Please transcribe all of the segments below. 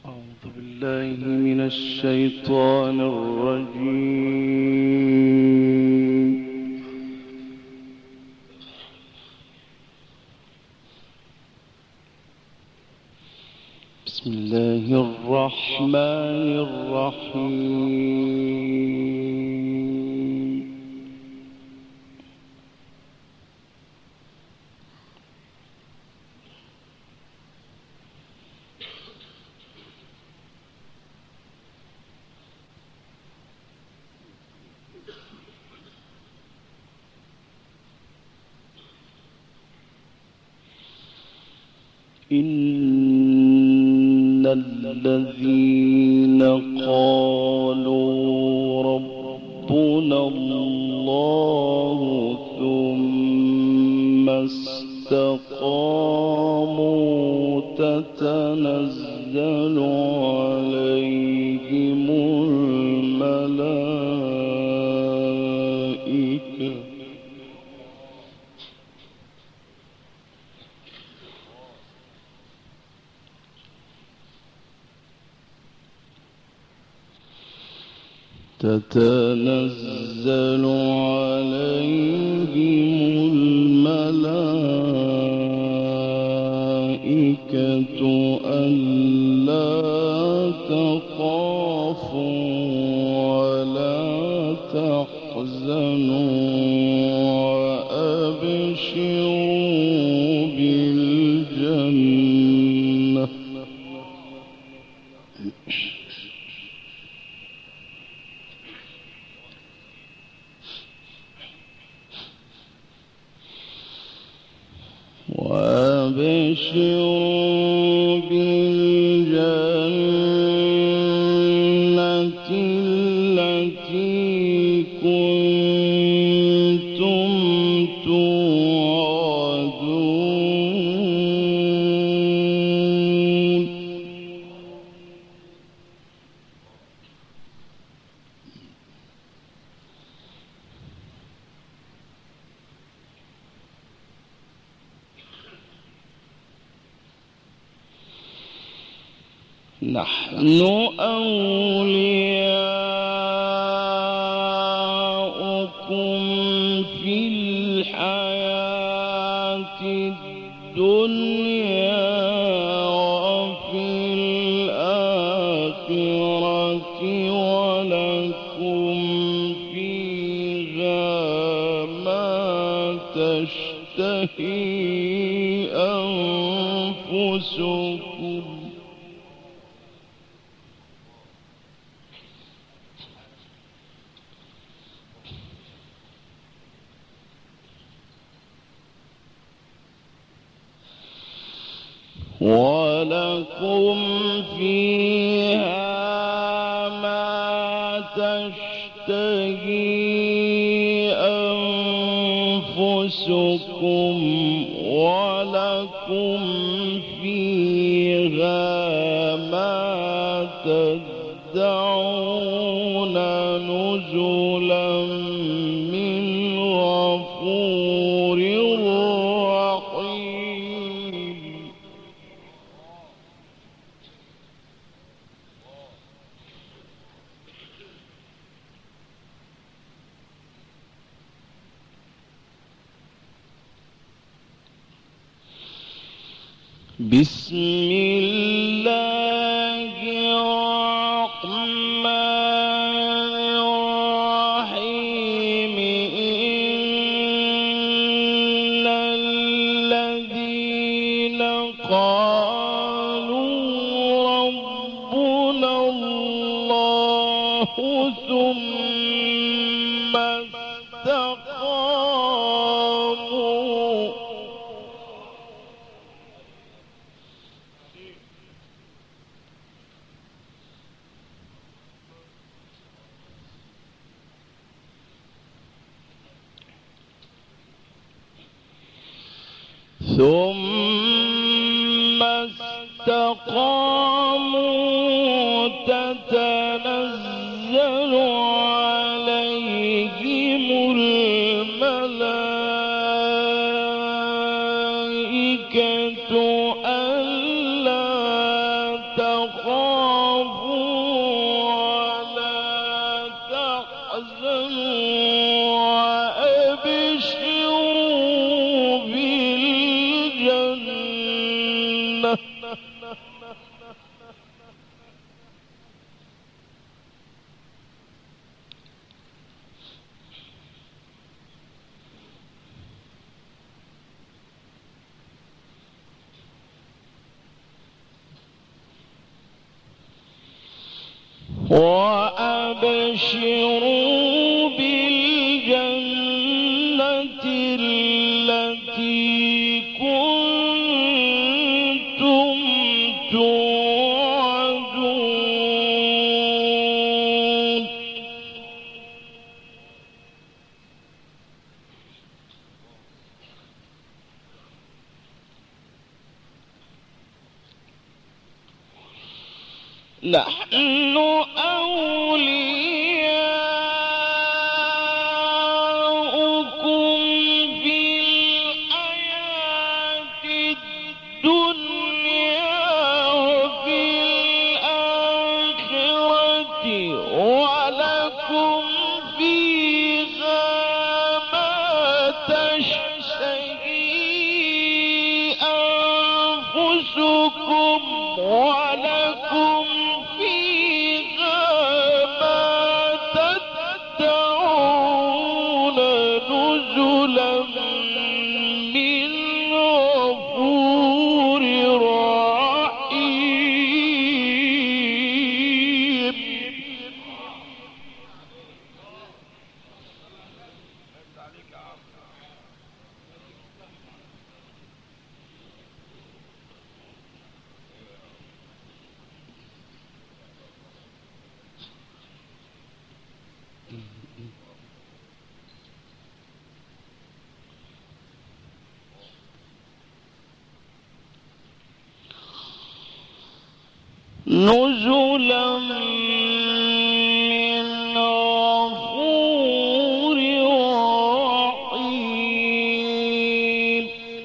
أعوذ بالله من الشيطان الرجيم. بسم الله الرحمن الرحيم. إن الذين قالوا ربنا الله ثم استقاموا تتنزل عليهم الملائكة تتنزل عليهم الملائكة ألا تخافوا ولا تحزنوا وأبشروا بالجنة التي كنتم توعدون نحن أولياؤكم في الحياة الدنيا وفي الآخرة ولكم فيها ما تشتهي أنفسكم ولكم فيها ما تدعون نزلا من غفور رحيم بسم الله الرحمن الرحيم إن الذين قالوا ربنا الله ثم استقاموا تتنزل عليهم الملائكة ألا تخافوا ولا تحزنوا وأبشروا بالجنة وأبشروا بالجنة التي كنتم توعدون نحن أولياؤكم في الحياة الدنيا وفي الآخرة ولكم فيها ما تشتهي أنفسكم ولكم فيها ما تدعون نزلا من غفور رحيم نزلا من غفور رحيم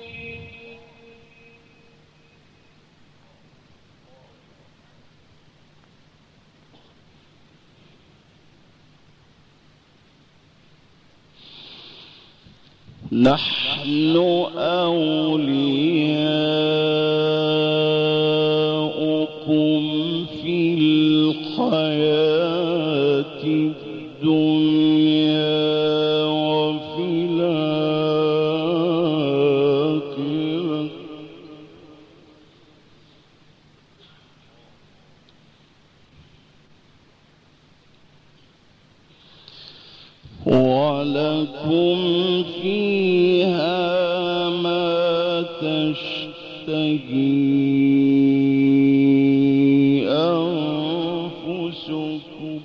نحن أولياؤكم في الحياة الدنيا وفي الآخرة ولكم فيها ما تشتهي أنفسكم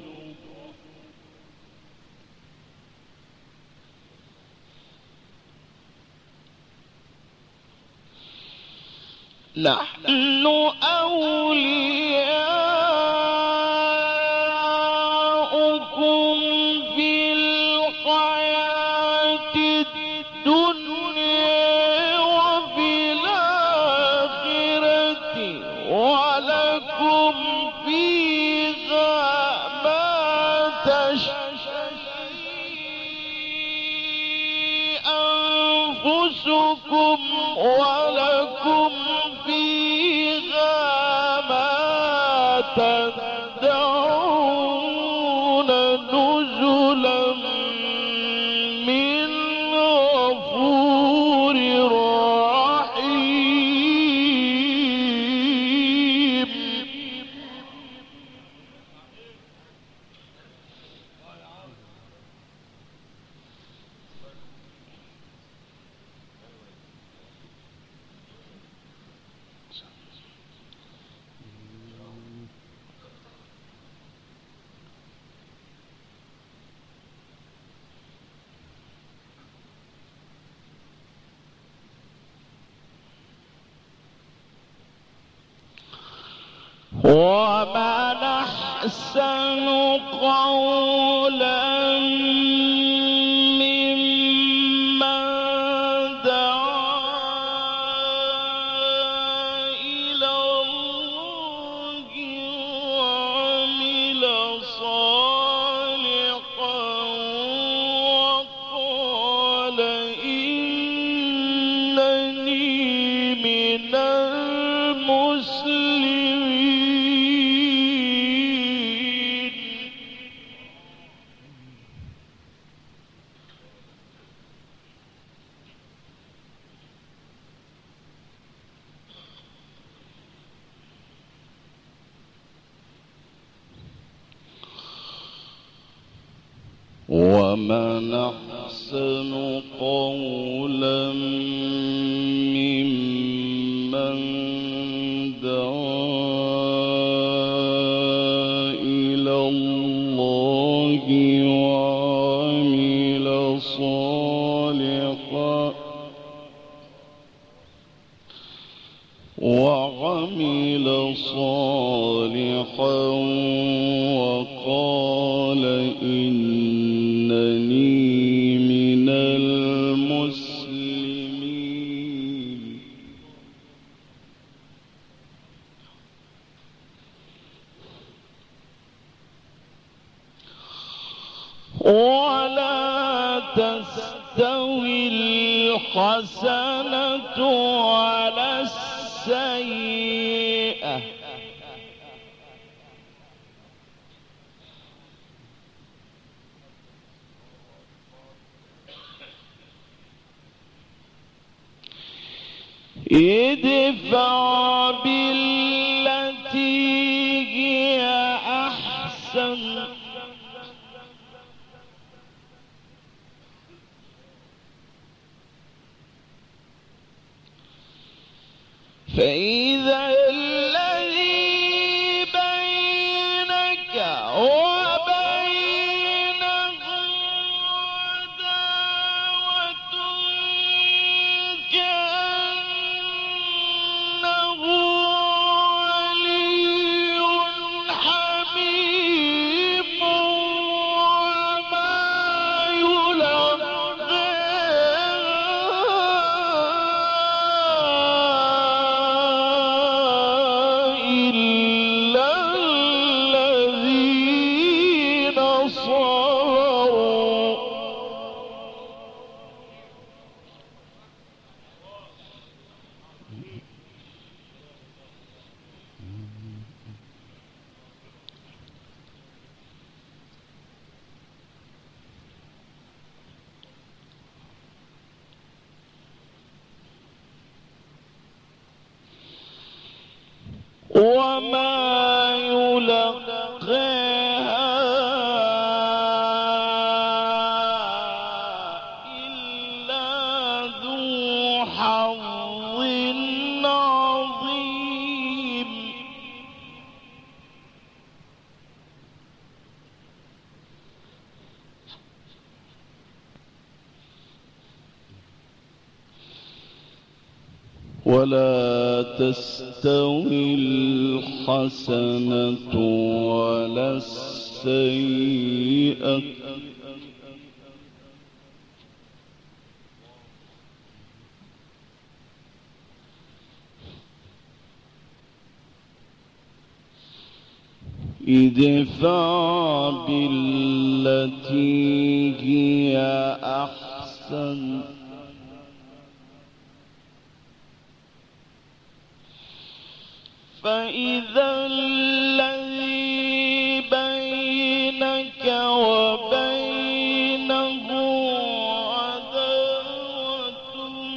نحن أولياؤكم في الحياة الدنيا وفي الآخرة ولكم فيها ما تشتهي أنفسكم ولكم فيها ما تدعون نزلا من غفور رحيم ومن أحسن قولا ممن دعا إلى الله ومن أحسن قولا ممن دعا إلى الله وعمل صالحا وقال إنني من المسلمين. ولا تستوي الحسنة ولا السيئة ادفع بالتي هي أحسن فإذا الذي بينك وبينه عداوة كأنه ولي حميم وما يلقاها إلا ذو حظ عظيم. ولا تستوي الحسنة ولا السيئة ادفع بالتي هي أحسن فإذا الذي بينك وبينه عداوة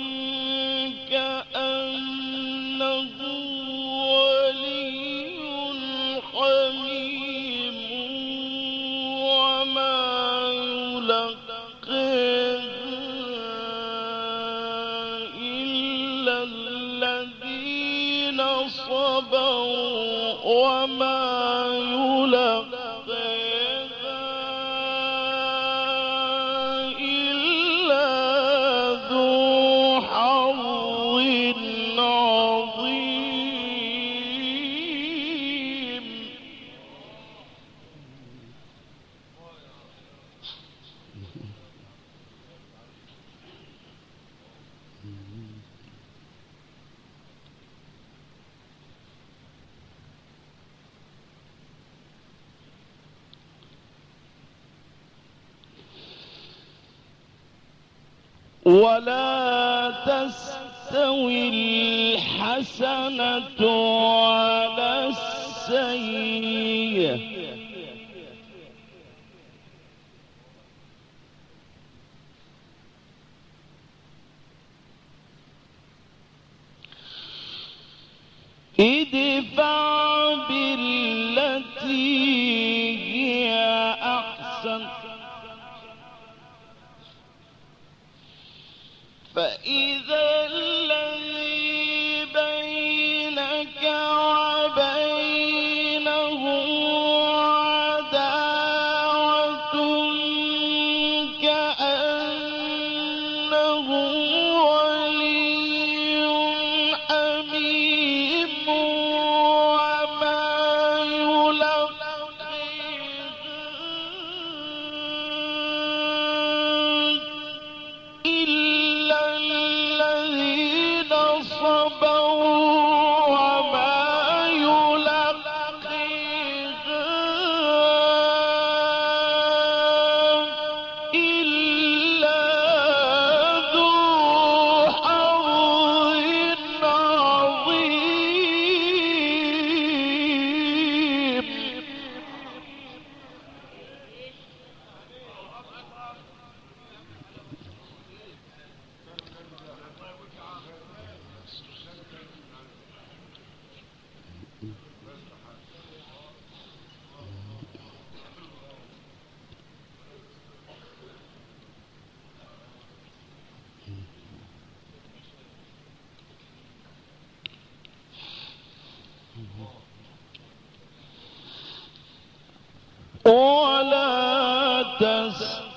كأنه ولي حميم وما يلقاها إلا الذين صبروا وما يلقاها إلا ذو حظ عظيم. ولا تستوي الحسنة ولا السيئة ادفع بالتي هي أحسن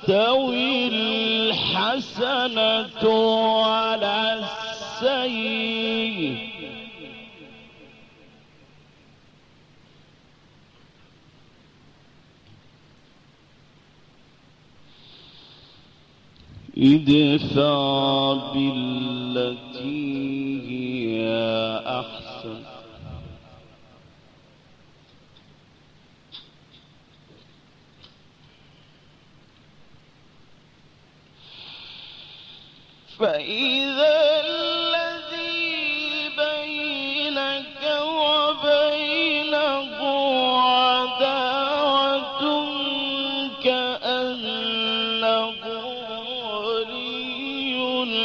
تستوي الحسنة ولا السيئة ادفع بالتي هي أحسن فإذا الذي بينك وبينه عداوة كأنه ولي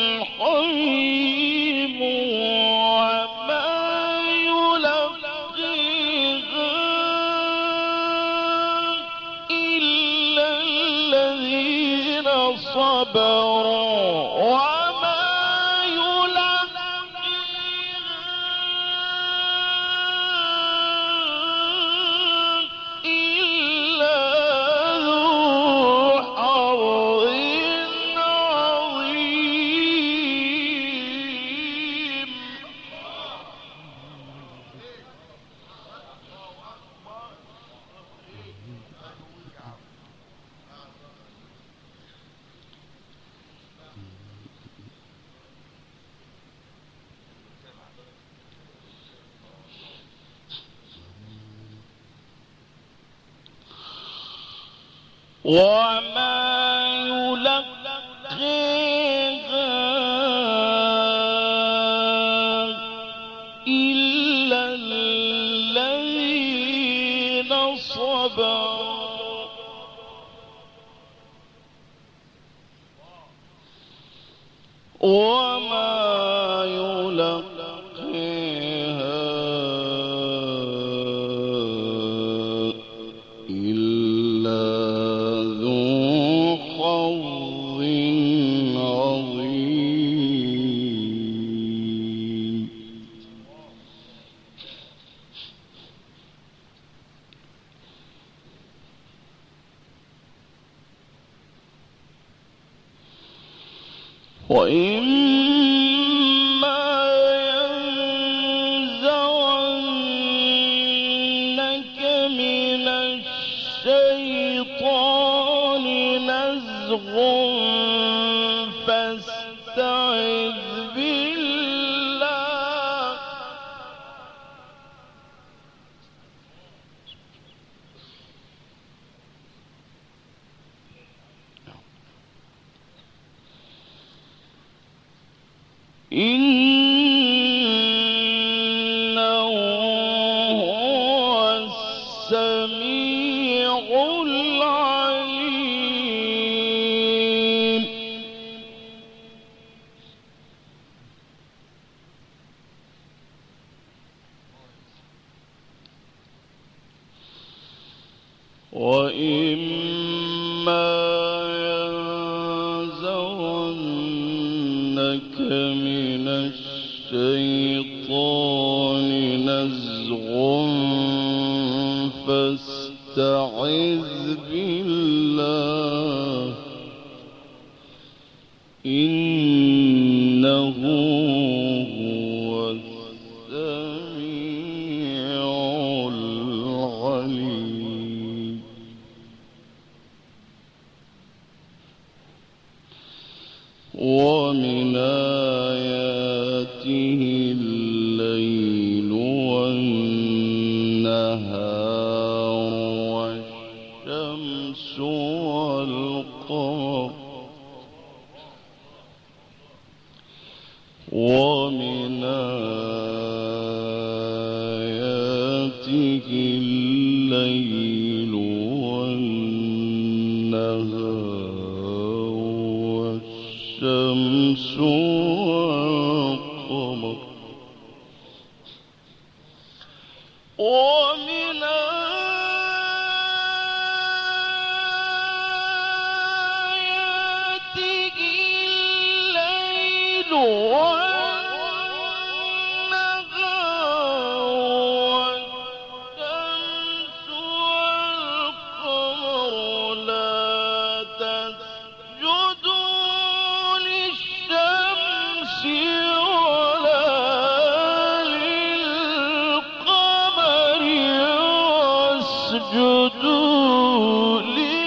حميم وما يلقيها إلا الذين صبروا وما يلقيها إلا الذين صبروا وما يلقيها إلا ذو حظ عظيم وإما ينزغنك من الشيطان نزغ فاستعذ بالله إنه هو السميع العليم وإما ينزغنك من الشيطان نزغ فاستعذ بالله إنه هو السميع العليم ومن آياته الليل والنهار والشمس والقمر ومن آياته الليل والنهار والشمس والقمر ومن آياته الليل والنهار والشمس والقمر لا تسأل واسجدوا لله.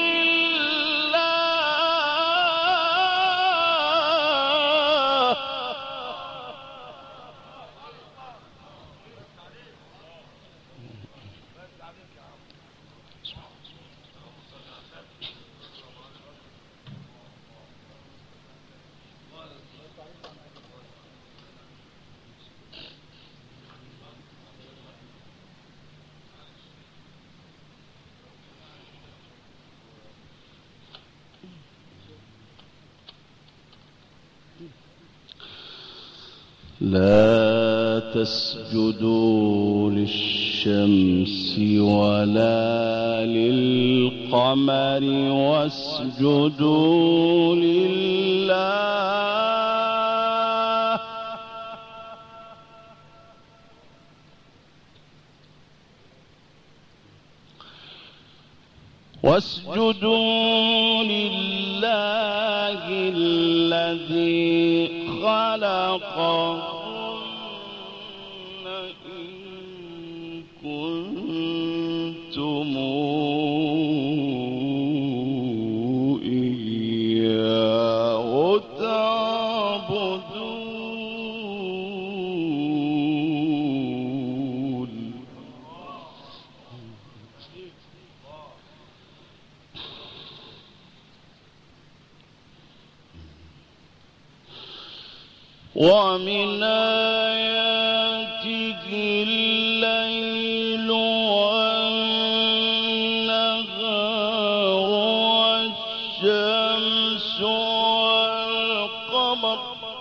لا تسجدوا للشمس ولا للقمر واسجدوا لله. واسجدوا لله الذي خلقهن إن كنتم إياه تعبدون. ومن آياته الليل والنهار والشمس والقمر.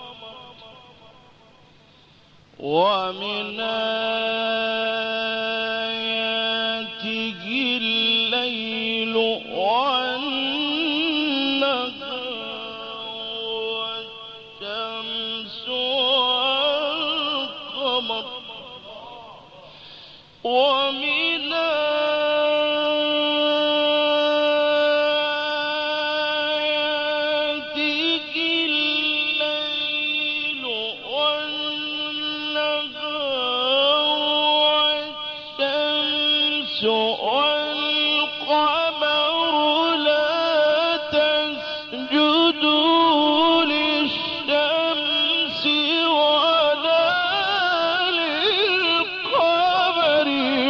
ومن آياته الليل ومن آياته الليل والنهار والشمس والقمر. لا تسجدوا للشمس ولا للقمر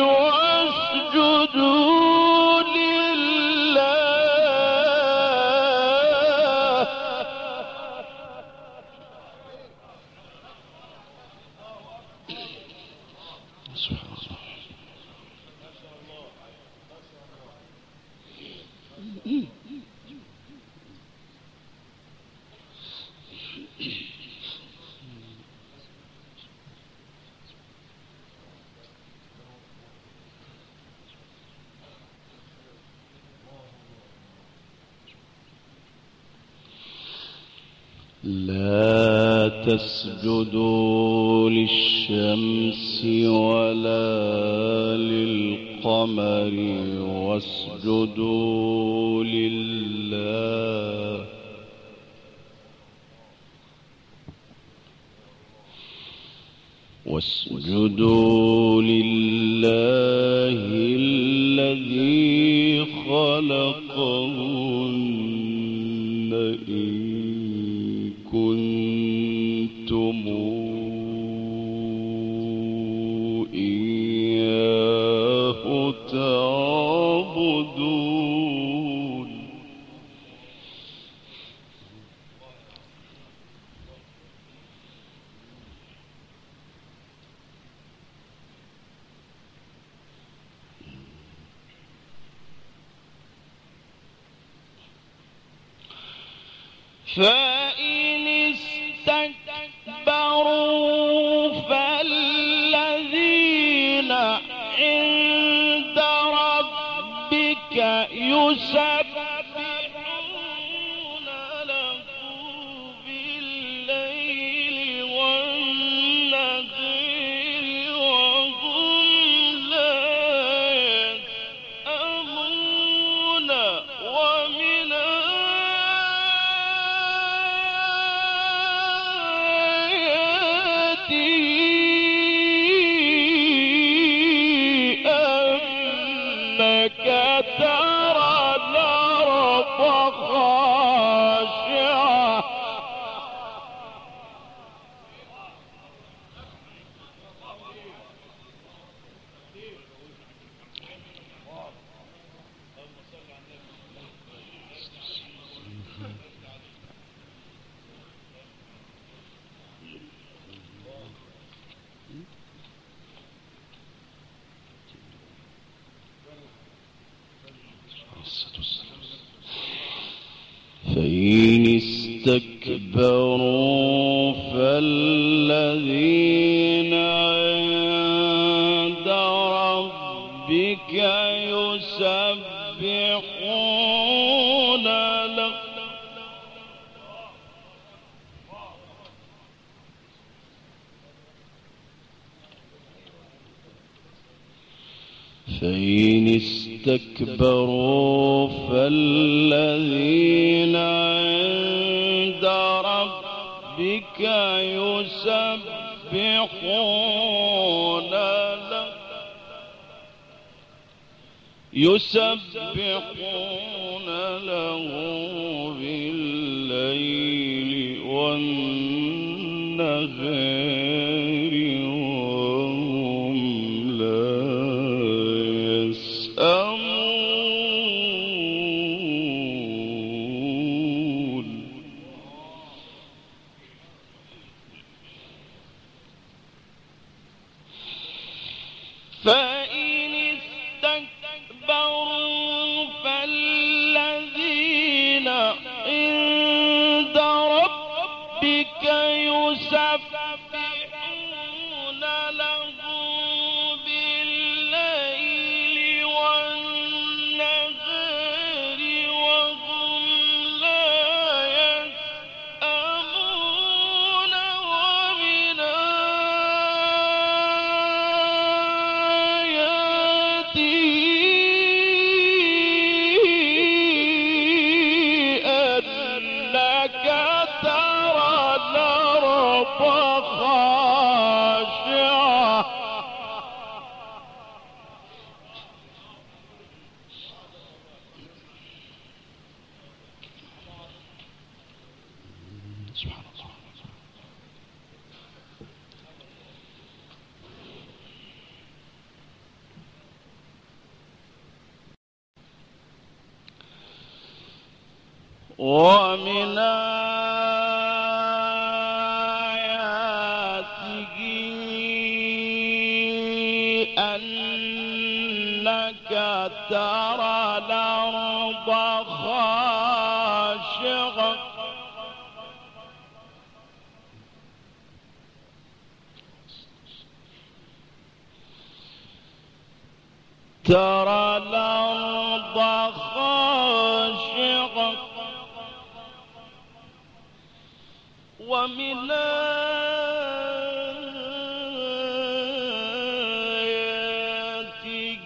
واسجدوا لله. لا تسجدوا للشمس ولا للقمر واسجدوا لله. واسجدوا لله الذي خلقهن إن كنتم إياه تعبدون. فإن استكبروا فالذين عند ربك يسبحون له بالليل والنهار وهم لا يسأمون. ومن أنك استكبروا فالذين عند ربك يسبحون له فإن استكبروا فالذين عند ربك يسبحون له بالليل والنهار وهم لا يسأمون فإن استكبروا فالذين عند ربك يسبحون له بالليل والنهار وهم لا يسأمون ومن سبحان الله. ومن آياته أنك ترى الأرض خاشعة ومن آياته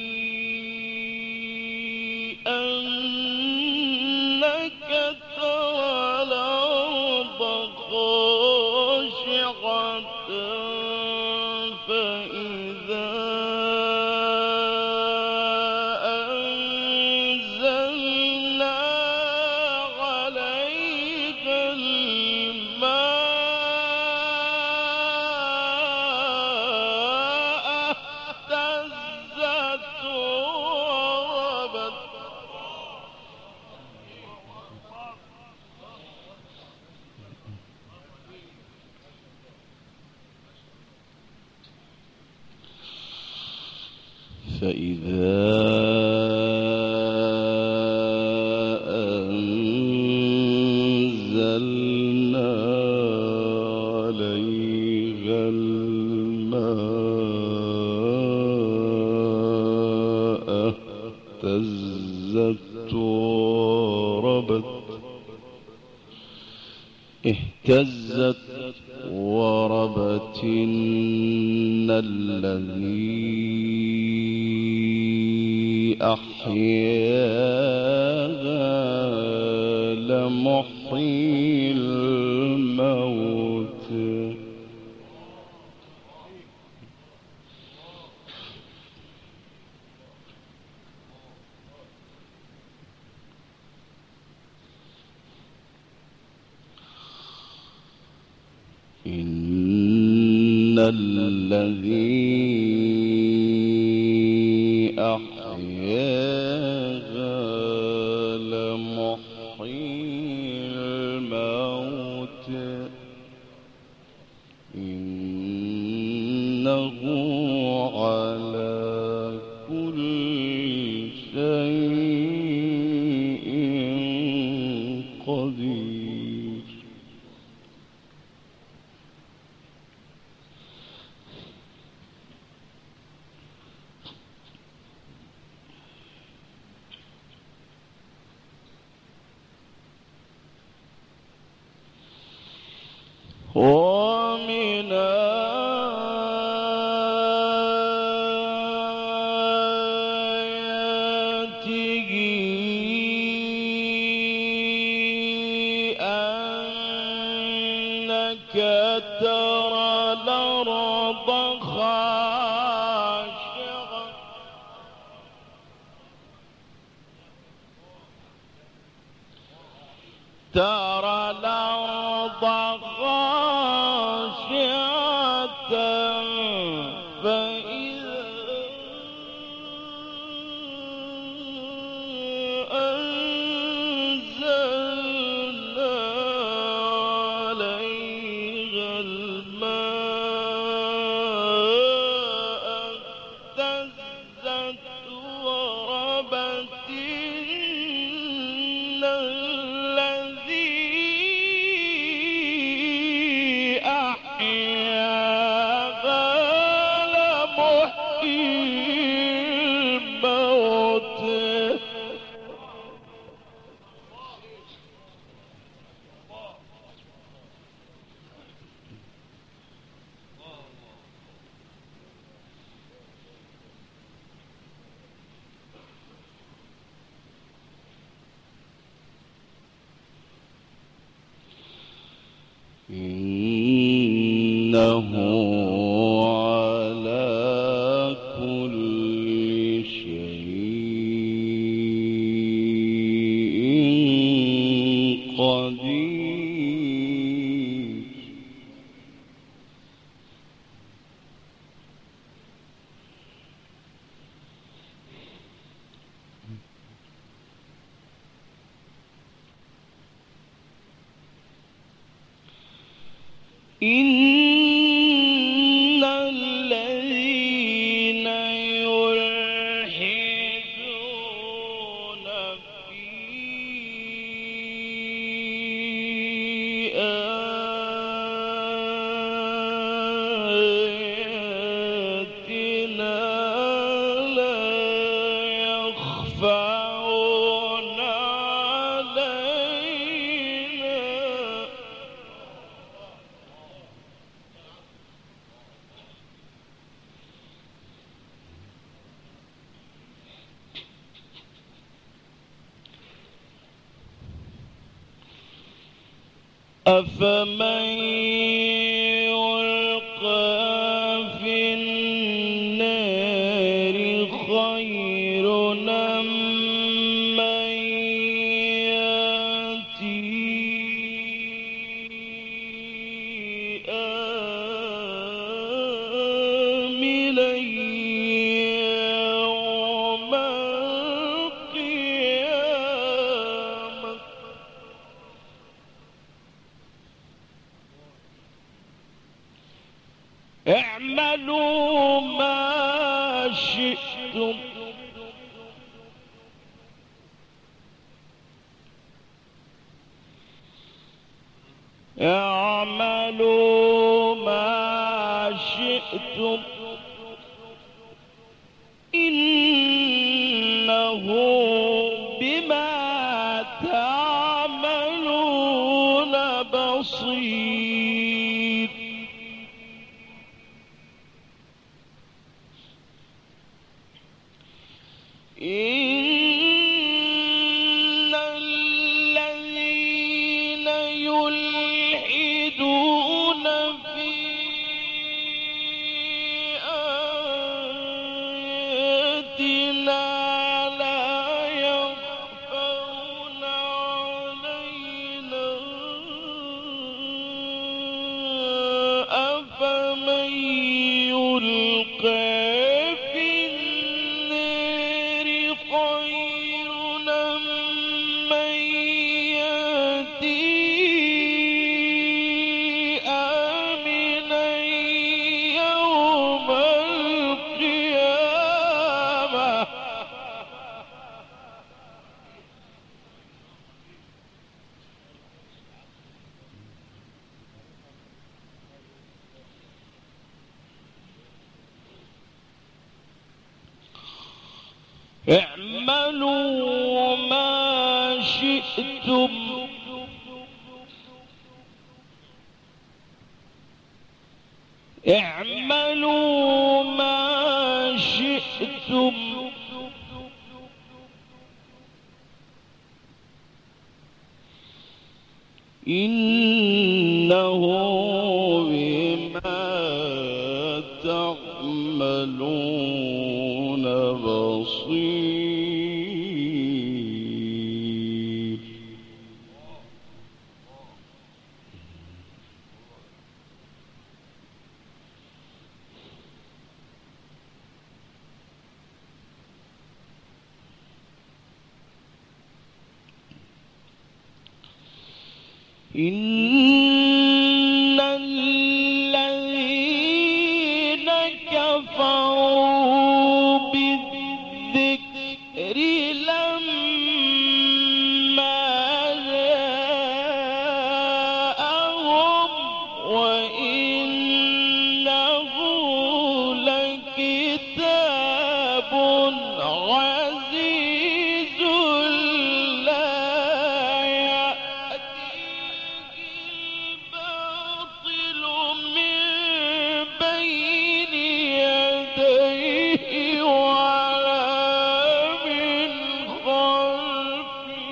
أنك ترى الأرض خاشعة فإذا أنزلنا عليها فإذا أنزلنا عليها الماء اهتزت وربت إن الذي أحياها لمحيي الموت إن الذي أحياها لمحيي الموت إنه على كل شيء قدير ومن آياته أنك ترى الأرض خاشعة فإذا أنزلنا عليها الماء اهتزت وربت إن الذي أحياها لمحيي الموتى إنه على كل شيء قدير إن الذين يلحدون في آياتنا لا يخفون علينا أفمن يلقى في النار خير أم من يأتي آمنا يوم القيامة اعملوا ما شئتم اعملوا ما شئتم إنه بما تعملون بصير إن الذين يلحدون في آياتنا لا يخفون علينا أفمن يلقى في النار خير أم من يأتي آمنا يوم القيامة اعملوا ما شئتم اعملوا ما شئتم إنه بما تعملون بصير. إن الذين كفروا بالذكر لما جاءهم وإنه لكتاب عزيز لا الباطل من بين يديه ولا من خلفه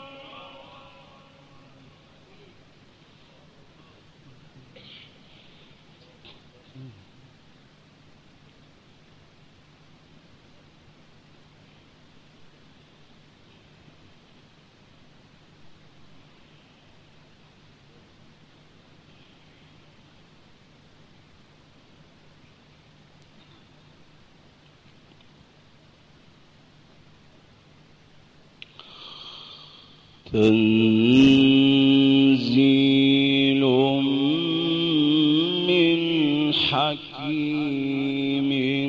تنزيل من حكيم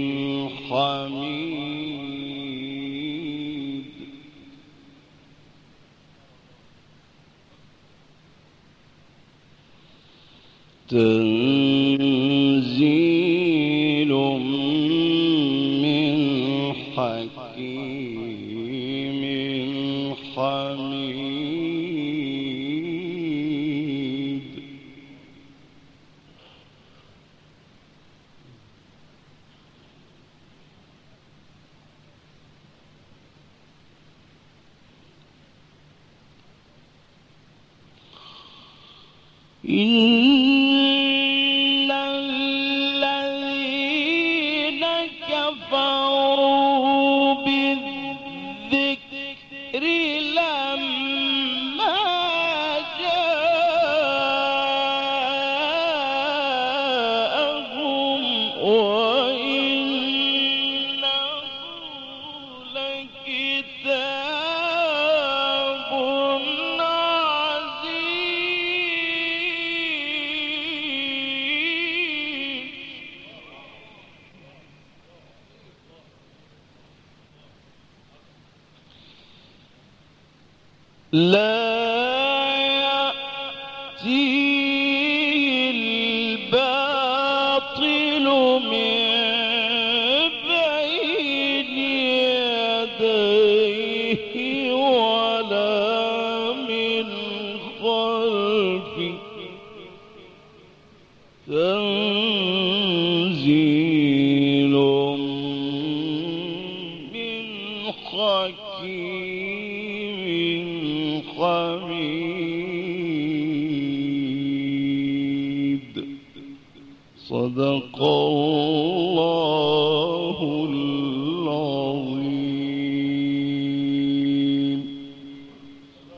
حميد. تنزيل من حكيم حميد. إن الذين كفروا بالذكر لما جاءهم وإنه لكتاب لا يأتيه الباطل من بين يديه ولا من خلفه تنزيل من حكيم حميد. صدق الله